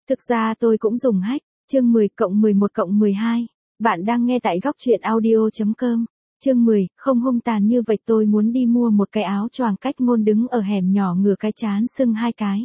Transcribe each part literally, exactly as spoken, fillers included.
Thực ra tôi cũng dùng hack, chương mười cộng mười một cộng mười hai. Bạn đang nghe tại góc truyện audio chấm com. Chương mười, không hung tàn như vậy tôi muốn đi mua một cái áo choàng. Cách Ngôn đứng ở hẻm nhỏ ngửa cái trán sưng hai cái.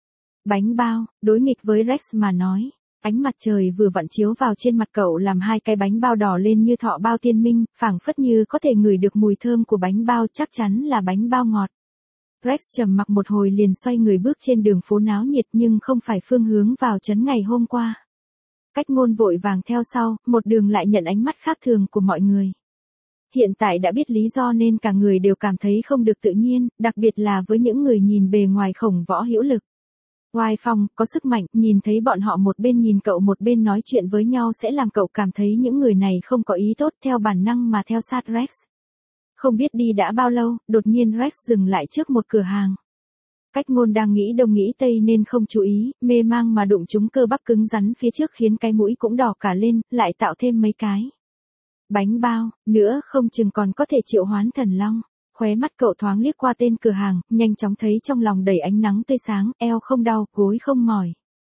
Bánh bao, đối nghịch với Rex mà nói. Ánh mặt trời vừa vặn chiếu vào trên mặt cậu làm hai cái bánh bao đỏ lên như thọ bao tiên minh, phảng phất như có thể ngửi được mùi thơm của bánh bao, chắc chắn là bánh bao ngọt. Rex trầm mặc một hồi liền xoay người bước trên đường phố náo nhiệt nhưng không phải phương hướng vào trấn ngày hôm qua. Cách Ngôn vội vàng theo sau, một đường lại nhận ánh mắt khác thường của mọi người. Hiện tại đã biết lý do nên cả người đều cảm thấy không được tự nhiên, đặc biệt là với những người nhìn bề ngoài khổng võ hữu lực. Oai phong, có sức mạnh, nhìn thấy bọn họ một bên nhìn cậu một bên nói chuyện với nhau sẽ làm cậu cảm thấy những người này không có ý tốt, theo bản năng mà theo sát Rex. Không biết đi đã bao lâu, đột nhiên Rex dừng lại trước một cửa hàng. Cách Ngôn đang nghĩ đông nghĩ tây nên không chú ý, mê mang mà đụng trúng cơ bắp cứng rắn phía trước khiến cái mũi cũng đỏ cả lên, lại tạo thêm mấy cái bánh bao, nữa không chừng còn có thể triệu hoán thần long. Khóe mắt cậu thoáng liếc qua tên cửa hàng, nhanh chóng thấy trong lòng đầy ánh nắng tươi sáng, eo không đau, gối không mỏi.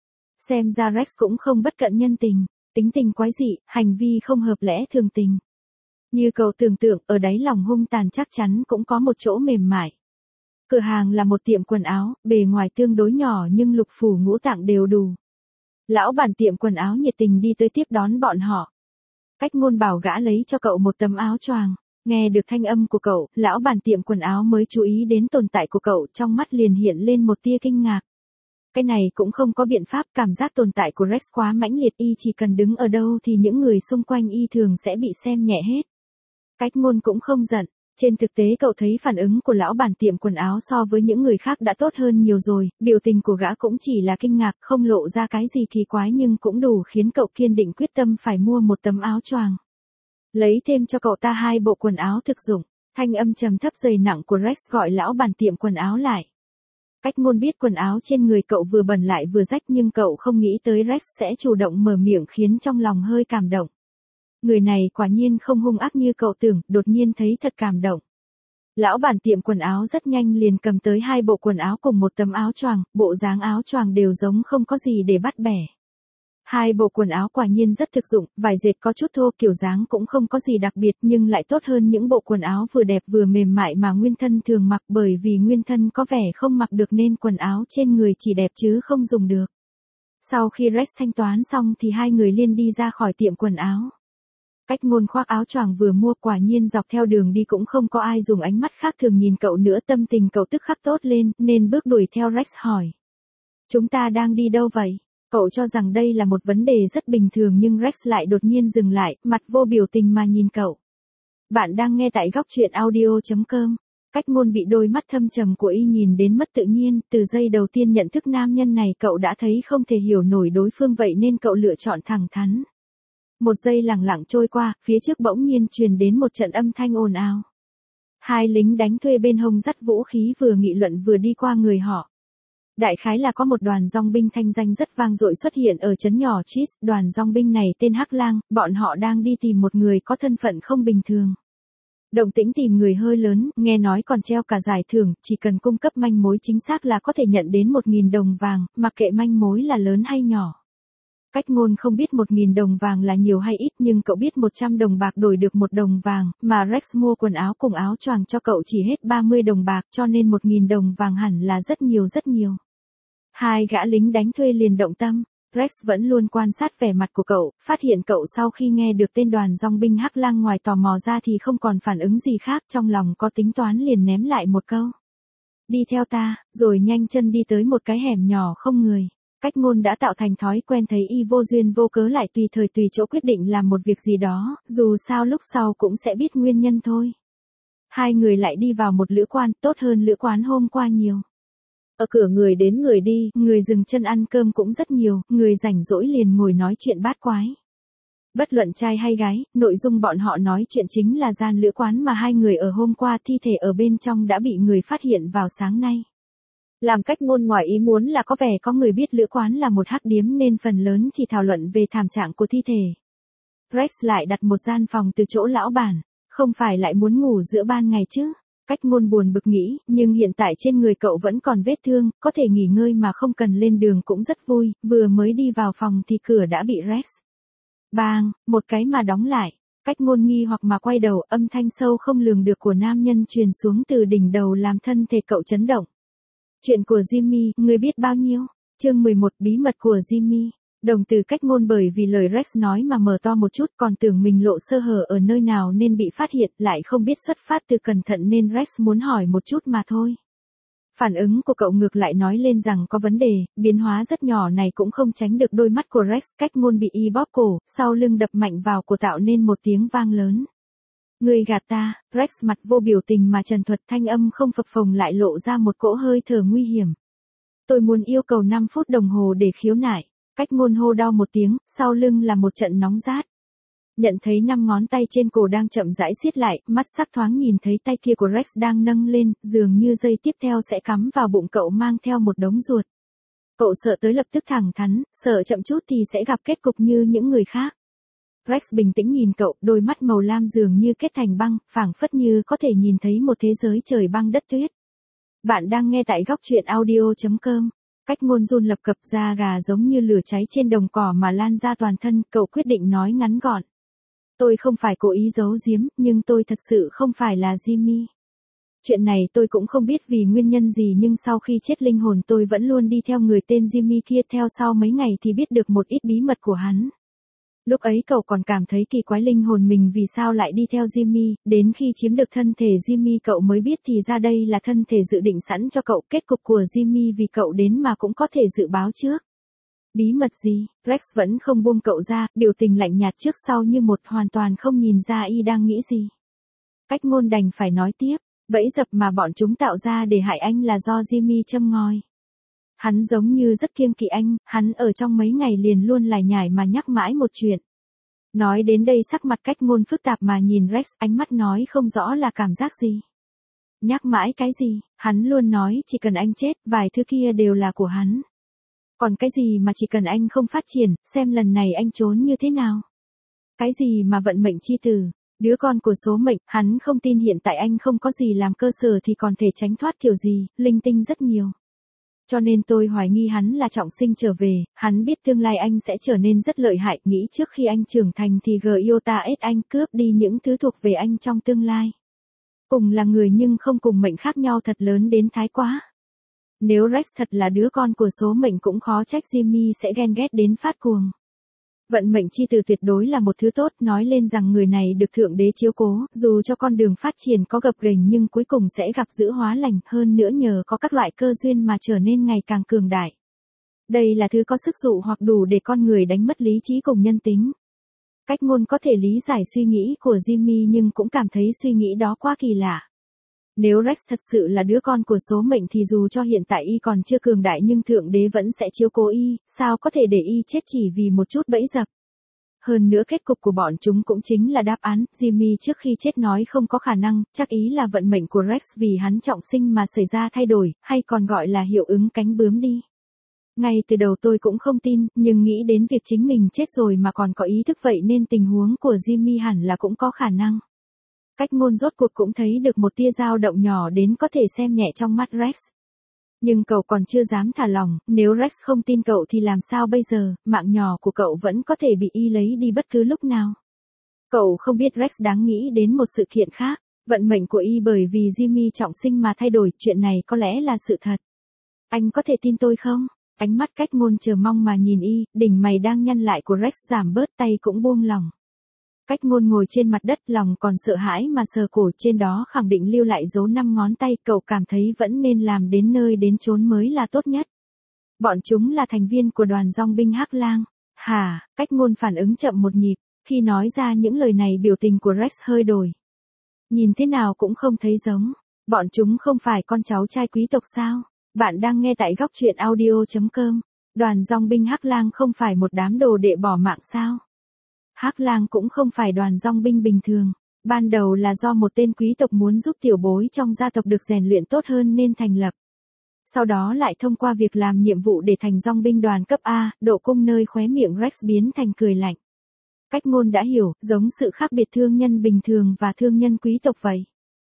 Xem ra Rex cũng không bất cận nhân tình, tính tình quái dị, hành vi không hợp lẽ thường tình. Như cậu tưởng tượng, ở đáy lòng hung tàn chắc chắn cũng có một chỗ mềm mại. Cửa hàng là một tiệm quần áo, bề ngoài tương đối nhỏ nhưng lục phủ ngũ tạng đều đủ. Lão bản tiệm quần áo nhiệt tình đi tới tiếp đón bọn họ. Cách Ngôn bảo gã lấy cho cậu một tấm áo choàng. Nghe được thanh âm của cậu, lão bản tiệm quần áo mới chú ý đến tồn tại của cậu, trong mắt liền hiện lên một tia kinh ngạc. Cái này cũng không có biện pháp, cảm giác tồn tại của Rex quá mãnh liệt, y chỉ cần đứng ở đâu thì những người xung quanh y thường sẽ bị xem nhẹ hết. Cách Ngôn cũng không giận, trên thực tế cậu thấy phản ứng của lão bản tiệm quần áo so với những người khác đã tốt hơn nhiều rồi, biểu tình của gã cũng chỉ là kinh ngạc, không lộ ra cái gì kỳ quái nhưng cũng đủ khiến cậu kiên định quyết tâm phải mua một tấm áo choàng. Lấy thêm cho cậu ta hai bộ quần áo thực dụng, thanh âm trầm thấp dày nặng của Rex gọi lão bản tiệm quần áo lại. Cách Ngôn biết quần áo trên người cậu vừa bẩn lại vừa rách nhưng cậu không nghĩ tới Rex sẽ chủ động mở miệng khiến trong lòng hơi cảm động. Người này quả nhiên không hung ác như cậu tưởng, đột nhiên thấy thật cảm động. Lão bản tiệm quần áo rất nhanh liền cầm tới hai bộ quần áo cùng một tấm áo choàng, bộ dáng áo choàng đều giống không có gì để bắt bẻ. Hai bộ quần áo quả nhiên rất thực dụng, vải dệt có chút thô, kiểu dáng cũng không có gì đặc biệt nhưng lại tốt hơn những bộ quần áo vừa đẹp vừa mềm mại mà Nguyên Thân thường mặc, bởi vì Nguyên Thân có vẻ không mặc được nên quần áo trên người chỉ đẹp chứ không dùng được. Sau khi Rex thanh toán xong thì hai người liền đi ra khỏi tiệm quần áo. Cách Ngôn khoác áo choàng vừa mua, quả nhiên dọc theo đường đi cũng không có ai dùng ánh mắt khác thường nhìn cậu nữa, tâm tình cậu tức khắc tốt lên nên bước đuổi theo Rex hỏi. Chúng ta đang đi đâu vậy? Cậu cho rằng đây là một vấn đề rất bình thường nhưng Rex lại đột nhiên dừng lại, mặt vô biểu tình mà nhìn cậu. Bạn đang nghe tại góc truyện audio chấm com. Cách Ngôn bị đôi mắt thâm trầm của y nhìn đến mất tự nhiên, từ giây đầu tiên nhận thức nam nhân này cậu đã thấy không thể hiểu nổi đối phương vậy nên cậu lựa chọn thẳng thắn. Một giây lặng lặng trôi qua, phía trước bỗng nhiên truyền đến một trận âm thanh ồn ào. Hai lính đánh thuê bên hông dắt vũ khí vừa nghị luận vừa đi qua người họ. Đại khái là có một đoàn dòng binh thanh danh rất vang dội xuất hiện ở trấn nhỏ Chis, đoàn dòng binh này tên Hắc Lang, bọn họ đang đi tìm một người có thân phận không bình thường. Động tĩnh tìm người hơi lớn, nghe nói còn treo cả giải thưởng, chỉ cần cung cấp manh mối chính xác là có thể nhận đến một nghìn đồng vàng, mặc kệ manh mối là lớn hay nhỏ. Cách Ngôn không biết một nghìn đồng vàng là nhiều hay ít nhưng cậu biết một trăm đồng bạc đổi được một đồng vàng, mà Rex mua quần áo cùng áo choàng cho cậu chỉ hết ba mươi đồng bạc cho nên một nghìn đồng vàng hẳn là rất nhiều rất nhiều. Hai gã lính đánh thuê liền động tâm, Rex vẫn luôn quan sát vẻ mặt của cậu, phát hiện cậu sau khi nghe được tên đoàn dòng binh Hắc Lang ngoài tò mò ra thì không còn phản ứng gì khác, trong lòng có tính toán liền ném lại một câu. Đi theo ta, rồi nhanh chân đi tới một cái hẻm nhỏ không người. Cách Ngôn đã tạo thành thói quen thấy y vô duyên vô cớ lại tùy thời tùy chỗ quyết định làm một việc gì đó, dù sao lúc sau cũng sẽ biết nguyên nhân thôi. Hai người lại đi vào một lữ quán, tốt hơn lữ quán hôm qua nhiều. Ở cửa người đến người đi, người dừng chân ăn cơm cũng rất nhiều, người rảnh rỗi liền ngồi nói chuyện bát quái. Bất luận trai hay gái, nội dung bọn họ nói chuyện chính là gian lữ quán mà hai người ở hôm qua, thi thể ở bên trong đã bị người phát hiện vào sáng nay. Làm Cách Ngôn ngoài ý muốn là có vẻ có người biết lữ quán là một hắc điếm nên phần lớn chỉ thảo luận về thảm trạng của thi thể. Rex lại đặt một gian phòng từ chỗ lão bản, không phải lại muốn ngủ giữa ban ngày chứ? Cách ngôn buồn bực nghĩ, nhưng hiện tại trên người cậu vẫn còn vết thương, có thể nghỉ ngơi mà không cần lên đường cũng rất vui, vừa mới đi vào phòng thì cửa đã bị Rex. Bang, một cái mà đóng lại. Cách ngôn nghi hoặc mà quay đầu, âm thanh sâu không lường được của nam nhân truyền xuống từ đỉnh đầu làm thân thể cậu chấn động. Chuyện của Jimmy, ngươi biết bao nhiêu? Chương mười một, bí mật của Jimmy. Đồng từ cách ngôn bởi vì lời Rex nói mà mở to một chút, còn tưởng mình lộ sơ hở ở nơi nào nên bị phát hiện, lại không biết xuất phát từ cẩn thận nên Rex muốn hỏi một chút mà thôi. Phản ứng của cậu ngược lại nói lên rằng có vấn đề, biến hóa rất nhỏ này cũng không tránh được đôi mắt của Rex. Cách ngôn bị y bóp cổ, sau lưng đập mạnh vào cổ tạo nên một tiếng vang lớn. Ngươi gạt ta. Rex mặt vô biểu tình mà trần thuật, thanh âm không phập phồng lại lộ ra một cỗ hơi thở nguy hiểm. Tôi muốn yêu cầu năm phút đồng hồ để khiếu nại. Cách ngôn hô đau một tiếng, sau lưng là một trận nóng rát. Nhận thấy năm ngón tay trên cổ đang chậm rãi siết lại, mắt sắc thoáng nhìn thấy tay kia của Rex đang nâng lên, dường như giây tiếp theo sẽ cắm vào bụng cậu mang theo một đống ruột. Cậu sợ tới lập tức thẳng thắn, sợ chậm chút thì sẽ gặp kết cục như những người khác. Rex bình tĩnh nhìn cậu, đôi mắt màu lam dường như kết thành băng, phảng phất như có thể nhìn thấy một thế giới trời băng đất tuyết. Bạn đang nghe tại góc truyện audio chấm com. Cách ngôn run lập cập, da gà giống như lửa cháy trên đồng cỏ mà lan ra toàn thân, cậu quyết định nói ngắn gọn. Tôi không phải cố ý giấu giếm, nhưng tôi thật sự không phải là Jimmy. Chuyện này tôi cũng không biết vì nguyên nhân gì nhưng sau khi chết linh hồn tôi vẫn luôn đi theo người tên Jimmy kia, theo sau mấy ngày thì biết được một ít bí mật của hắn. Lúc ấy cậu còn cảm thấy kỳ quái linh hồn mình vì sao lại đi theo Jimmy, đến khi chiếm được thân thể Jimmy cậu mới biết thì ra đây là thân thể dự định sẵn cho cậu, kết cục của Jimmy vì cậu đến mà cũng có thể dự báo trước. Bí mật gì? Rex vẫn không buông cậu ra, biểu tình lạnh nhạt trước sau như một, hoàn toàn không nhìn ra y đang nghĩ gì. Cách ngôn đành phải nói tiếp, bẫy dập mà bọn chúng tạo ra để hại anh là do Jimmy châm ngòi. Hắn giống như rất kiêng kỵ anh, hắn ở trong mấy ngày liền luôn lải nhải mà nhắc mãi một chuyện. Nói đến đây sắc mặt cách ngôn phức tạp mà nhìn Rex, ánh mắt nói không rõ là cảm giác gì. Nhắc mãi cái gì? Hắn luôn nói chỉ cần anh chết, vài thứ kia đều là của hắn. Còn cái gì mà chỉ cần anh không phát triển, xem lần này anh trốn như thế nào? Cái gì mà vận mệnh chi tử, đứa con của số mệnh, hắn không tin hiện tại anh không có gì làm cơ sở thì còn thể tránh thoát kiểu gì, linh tinh rất nhiều. Cho nên tôi hoài nghi hắn là trọng sinh trở về, hắn biết tương lai anh sẽ trở nên rất lợi hại, nghĩ trước khi anh trưởng thành thì Giota ép anh cướp đi những thứ thuộc về anh trong tương lai. Cùng là người nhưng không cùng mệnh khác nhau thật lớn đến thái quá. Nếu Rex thật là đứa con của số mệnh cũng khó trách Jimmy sẽ ghen ghét đến phát cuồng. Vận mệnh chi từ tuyệt đối là một thứ tốt, nói lên rằng người này được Thượng Đế chiếu cố, dù cho con đường phát triển có gập ghềnh nhưng cuối cùng sẽ gặp giữ hóa lành, hơn nữa nhờ có các loại cơ duyên mà trở nên ngày càng cường đại. Đây là thứ có sức dụ hoặc đủ để con người đánh mất lý trí cùng nhân tính. Cách ngôn có thể lý giải suy nghĩ của Jimmy nhưng cũng cảm thấy suy nghĩ đó quá kỳ lạ. Nếu Rex thật sự là đứa con của số mệnh thì dù cho hiện tại y còn chưa cường đại nhưng Thượng Đế vẫn sẽ chiếu cố y, sao có thể để y chết chỉ vì một chút bẫy dập. Hơn nữa kết cục của bọn chúng cũng chính là đáp án, Jimmy trước khi chết nói không có khả năng, chắc ý là vận mệnh của Rex vì hắn trọng sinh mà xảy ra thay đổi, hay còn gọi là hiệu ứng cánh bướm đi. Ngay từ đầu tôi cũng không tin, nhưng nghĩ đến việc chính mình chết rồi mà còn có ý thức vậy nên tình huống của Jimmy hẳn là cũng có khả năng. Cách ngôn rốt cuộc cũng thấy được một tia dao động nhỏ đến có thể xem nhẹ trong mắt Rex. Nhưng cậu còn chưa dám thả lòng, nếu Rex không tin cậu thì làm sao bây giờ, mạng nhỏ của cậu vẫn có thể bị y lấy đi bất cứ lúc nào. Cậu không biết Rex đáng nghĩ đến một sự kiện khác, vận mệnh của y bởi vì Jimmy trọng sinh mà thay đổi, chuyện này có lẽ là sự thật. Anh có thể tin tôi không? Ánh mắt cách ngôn chờ mong mà nhìn y, đỉnh mày đang nhăn lại của Rex giảm bớt, tay cũng buông lỏng. Cách ngôn ngồi trên mặt đất, lòng còn sợ hãi mà sờ cổ, trên đó khẳng định lưu lại dấu năm ngón tay, cậu cảm thấy vẫn nên làm đến nơi đến chốn mới là tốt nhất. Bọn chúng là thành viên của đoàn dòng binh Hắc Lang. Hả? Cách ngôn phản ứng chậm một nhịp, khi nói ra những lời này biểu tình của Rex hơi đổi. Nhìn thế nào cũng không thấy giống. Bọn chúng không phải con cháu trai quý tộc sao? Bạn đang nghe tại góc truyện audio chấm com. Đoàn dòng binh Hắc Lang không phải một đám đồ đệ bỏ mạng sao? Hắc Lang cũng không phải đoàn dòng binh bình thường. Ban đầu là do một tên quý tộc muốn giúp tiểu bối trong gia tộc được rèn luyện tốt hơn nên thành lập. Sau đó lại thông qua việc làm nhiệm vụ để thành dòng binh đoàn cấp A, độ cung nơi khóe miệng Rex biến thành cười lạnh. Cách ngôn đã hiểu, giống sự khác biệt thương nhân bình thường và thương nhân quý tộc vậy.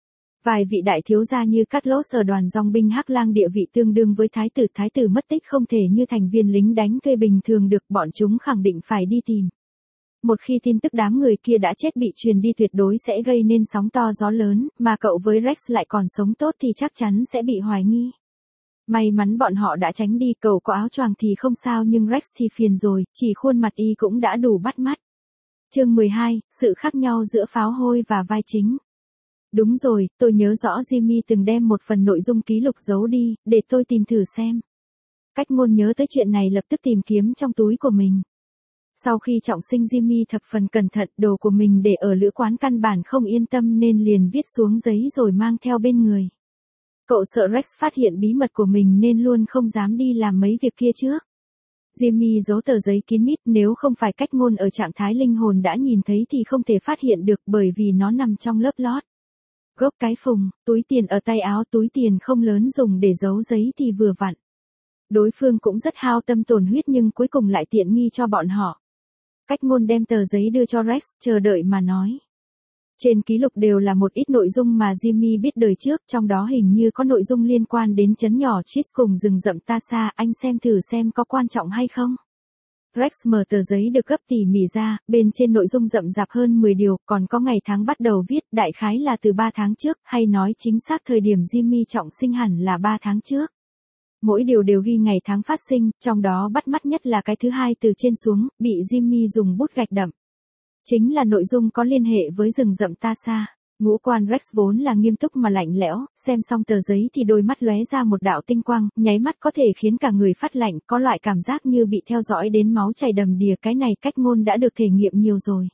Vài vị đại thiếu gia như Carlos ở đoàn dòng binh Hắc Lang địa vị tương đương với thái tử, thái tử mất tích không thể như thành viên lính đánh thuê bình thường được, bọn chúng khẳng định phải đi tìm. Một khi tin tức đám người kia đã chết bị truyền đi tuyệt đối sẽ gây nên sóng to gió lớn, mà cậu với Rex lại còn sống tốt thì chắc chắn sẽ bị hoài nghi. May mắn bọn họ đã tránh đi, cậu có áo choàng thì không sao nhưng Rex thì phiền rồi, chỉ khuôn mặt y cũng đã đủ bắt mắt. Chương mười hai, sự khác nhau giữa pháo hôi và vai chính. Đúng rồi, tôi nhớ rõ Jimmy từng đem một phần nội dung ký lục giấu đi, để tôi tìm thử xem. Cách ngôn nhớ tới chuyện này lập tức tìm kiếm trong túi của mình. Sau khi trọng sinh Jimmy thập phần cẩn thận, đồ của mình để ở lữ quán căn bản không yên tâm nên liền viết xuống giấy rồi mang theo bên người. Cậu sợ Rex phát hiện bí mật của mình nên luôn không dám đi làm mấy việc kia trước. Jimmy giấu tờ giấy kín mít, nếu không phải cách ngôn ở trạng thái linh hồn đã nhìn thấy thì không thể phát hiện được bởi vì nó nằm trong lớp lót. Gốc cái phùng, túi tiền ở tay áo, túi tiền không lớn dùng để giấu giấy thì vừa vặn. Đối phương cũng rất hao tâm tổn huyết nhưng cuối cùng lại tiện nghi cho bọn họ. Cách ngôn đem tờ giấy đưa cho Rex, chờ đợi mà nói. Trên ký lục đều là một ít nội dung mà Jimmy biết đời trước, trong đó hình như có nội dung liên quan đến trấn nhỏ Chis cùng rừng rậm Tasa, anh xem thử xem có quan trọng hay không. Rex mở tờ giấy được gấp tỉ mỉ ra, bên trên nội dung rậm rạp hơn mười điều, còn có ngày tháng bắt đầu viết, đại khái là từ ba tháng trước, hay nói chính xác thời điểm Jimmy trọng sinh hẳn là ba tháng trước. Mỗi điều đều ghi ngày tháng phát sinh, trong đó bắt mắt nhất là cái thứ hai từ trên xuống, bị Jimmy dùng bút gạch đậm. Chính là nội dung có liên hệ với rừng rậm Tasa. Ngũ quan Rex vốn là nghiêm túc mà lạnh lẽo, xem xong tờ giấy thì đôi mắt lóe ra một đạo tinh quang, nháy mắt có thể khiến cả người phát lạnh, có loại cảm giác như bị theo dõi đến máu chảy đầm đìa, cái này cách ngôn đã được thể nghiệm nhiều rồi.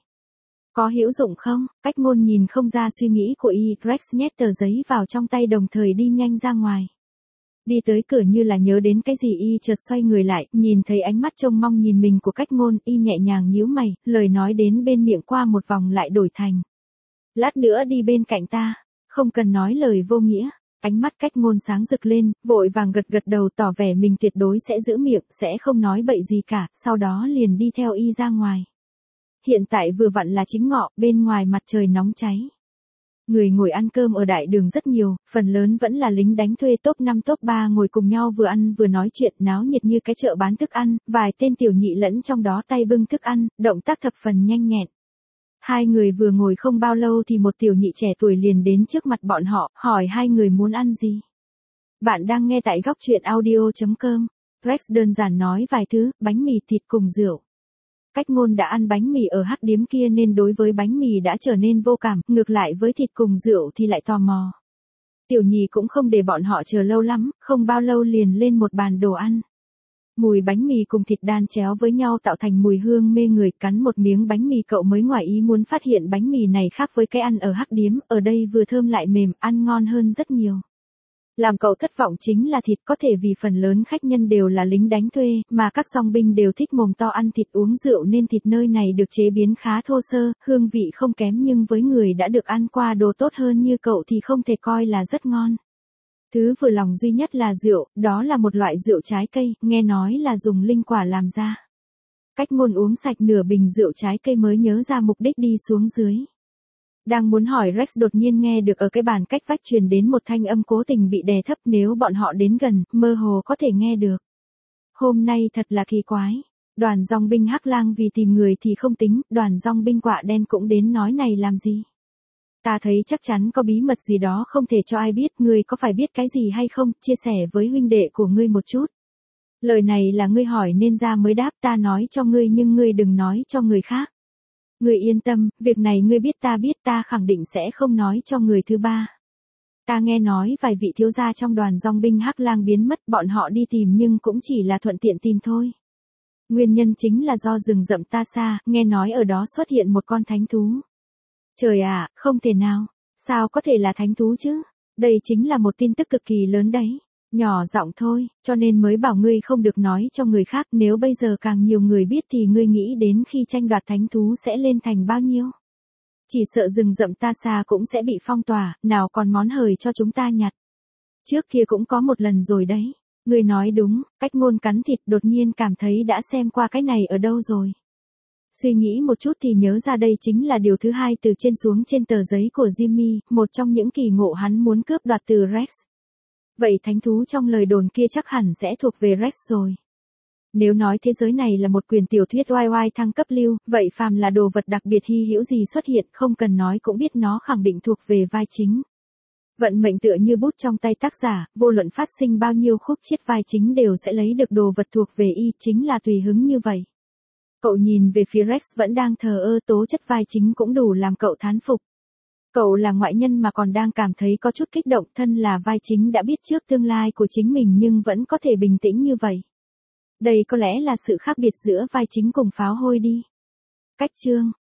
Có hữu dụng không? Cách ngôn nhìn không ra suy nghĩ của y, Rex nhét tờ giấy vào trong tay đồng thời đi nhanh ra ngoài. Đi tới cửa như là nhớ đến cái gì y chợt xoay người lại, nhìn thấy ánh mắt trông mong nhìn mình của cách ngôn, y nhẹ nhàng nhíu mày, lời nói đến bên miệng qua một vòng lại đổi thành. Lát nữa đi bên cạnh ta, không cần nói lời vô nghĩa. Ánh mắt cách ngôn sáng rực lên, vội vàng gật gật đầu tỏ vẻ mình tuyệt đối sẽ giữ miệng, sẽ không nói bậy gì cả, sau đó liền đi theo y ra ngoài. Hiện tại vừa vặn là chính ngọ, bên ngoài mặt trời nóng cháy. Người ngồi ăn cơm ở đại đường rất nhiều, phần lớn vẫn là lính đánh thuê top năm top ba ngồi cùng nhau vừa ăn vừa nói chuyện, náo nhiệt như cái chợ bán thức ăn, vài tên tiểu nhị lẫn trong đó tay bưng thức ăn, động tác thập phần nhanh nhẹn. Hai người vừa ngồi không bao lâu thì một tiểu nhị trẻ tuổi liền đến trước mặt bọn họ, hỏi hai người muốn ăn gì. Bạn đang nghe tại góc truyện audio chấm com. Rex đơn giản nói vài thứ, bánh mì thịt cùng rượu. Cách ngôn đã ăn bánh mì ở hắc điếm kia nên đối với bánh mì đã trở nên vô cảm, ngược lại với thịt cùng rượu thì lại tò mò. Tiểu nhì cũng không để bọn họ chờ lâu lắm, không bao lâu liền lên một bàn đồ ăn. Mùi bánh mì cùng thịt đan chéo với nhau tạo thành mùi hương mê người, cắn một miếng bánh mì cậu mới ngoài ý muốn phát hiện bánh mì này khác với cái ăn ở hắc điếm, ở đây vừa thơm lại mềm, ăn ngon hơn rất nhiều. Làm cậu thất vọng chính là thịt, có thể vì phần lớn khách nhân đều là lính đánh thuê, mà các dòng binh đều thích mồm to ăn thịt uống rượu nên thịt nơi này được chế biến khá thô sơ, hương vị không kém nhưng với người đã được ăn qua đồ tốt hơn như cậu thì không thể coi là rất ngon. Thứ vừa lòng duy nhất là rượu, đó là một loại rượu trái cây, nghe nói là dùng linh quả làm ra. Cách ngôn uống sạch nửa bình rượu trái cây mới nhớ ra mục đích đi xuống dưới. Đang muốn hỏi Rex đột nhiên nghe được ở cái bàn cách vách truyền đến một thanh âm cố tình bị đè thấp, nếu bọn họ đến gần, mơ hồ có thể nghe được. Hôm nay thật là kỳ quái. Đoàn dòng binh Hắc Lang vì tìm người thì không tính, đoàn dòng binh Quạ Đen cũng đến nói này làm gì. Ta thấy chắc chắn có bí mật gì đó không thể cho ai biết, ngươi có phải biết cái gì hay không, chia sẻ với huynh đệ của ngươi một chút. Lời này là ngươi hỏi nên ra mới đáp, ta nói cho ngươi nhưng ngươi đừng nói cho người khác. Ngươi yên tâm, việc này ngươi biết ta biết, ta khẳng định sẽ không nói cho người thứ ba. Ta nghe nói vài vị thiếu gia trong đoàn dòng binh Hắc Lang biến mất, bọn họ đi tìm nhưng cũng chỉ là thuận tiện tìm thôi. Nguyên nhân chính là do rừng rậm Tasa, nghe nói ở đó xuất hiện một con thánh thú. Trời ạ, không thể nào, sao có thể là thánh thú chứ? Đây chính là một tin tức cực kỳ lớn đấy. Nhỏ giọng thôi, cho nên mới bảo ngươi không được nói cho người khác, nếu bây giờ càng nhiều người biết thì ngươi nghĩ đến khi tranh đoạt thánh thú sẽ lên thành bao nhiêu. Chỉ sợ rừng rậm Tasa cũng sẽ bị phong tỏa, nào còn món hời cho chúng ta nhặt. Trước kia cũng có một lần rồi đấy. Ngươi nói đúng, cách ngôn cắn thịt đột nhiên cảm thấy đã xem qua cái này ở đâu rồi. Suy nghĩ một chút thì nhớ ra đây chính là điều thứ hai từ trên xuống trên tờ giấy của Jimmy, một trong những kỳ ngộ hắn muốn cướp đoạt từ Rex. Vậy thánh thú trong lời đồn kia chắc hẳn sẽ thuộc về Rex rồi. Nếu nói thế giới này là một quyển tiểu thuyết oai oai thăng cấp lưu, vậy phàm là đồ vật đặc biệt hy hữu gì xuất hiện không cần nói cũng biết nó khẳng định thuộc về vai chính. Vận mệnh tựa như bút trong tay tác giả, vô luận phát sinh bao nhiêu khúc chiết vai chính đều sẽ lấy được đồ vật thuộc về y, chính là tùy hứng như vậy. Cậu nhìn về phía Rex vẫn đang thờ ơ, tố chất vai chính cũng đủ làm cậu thán phục. Cậu là ngoại nhân mà còn đang cảm thấy có chút kích động, thân là vai chính đã biết trước tương lai của chính mình nhưng vẫn có thể bình tĩnh như vậy. Đây có lẽ là sự khác biệt giữa vai chính cùng pháo hôi đi. Cách chương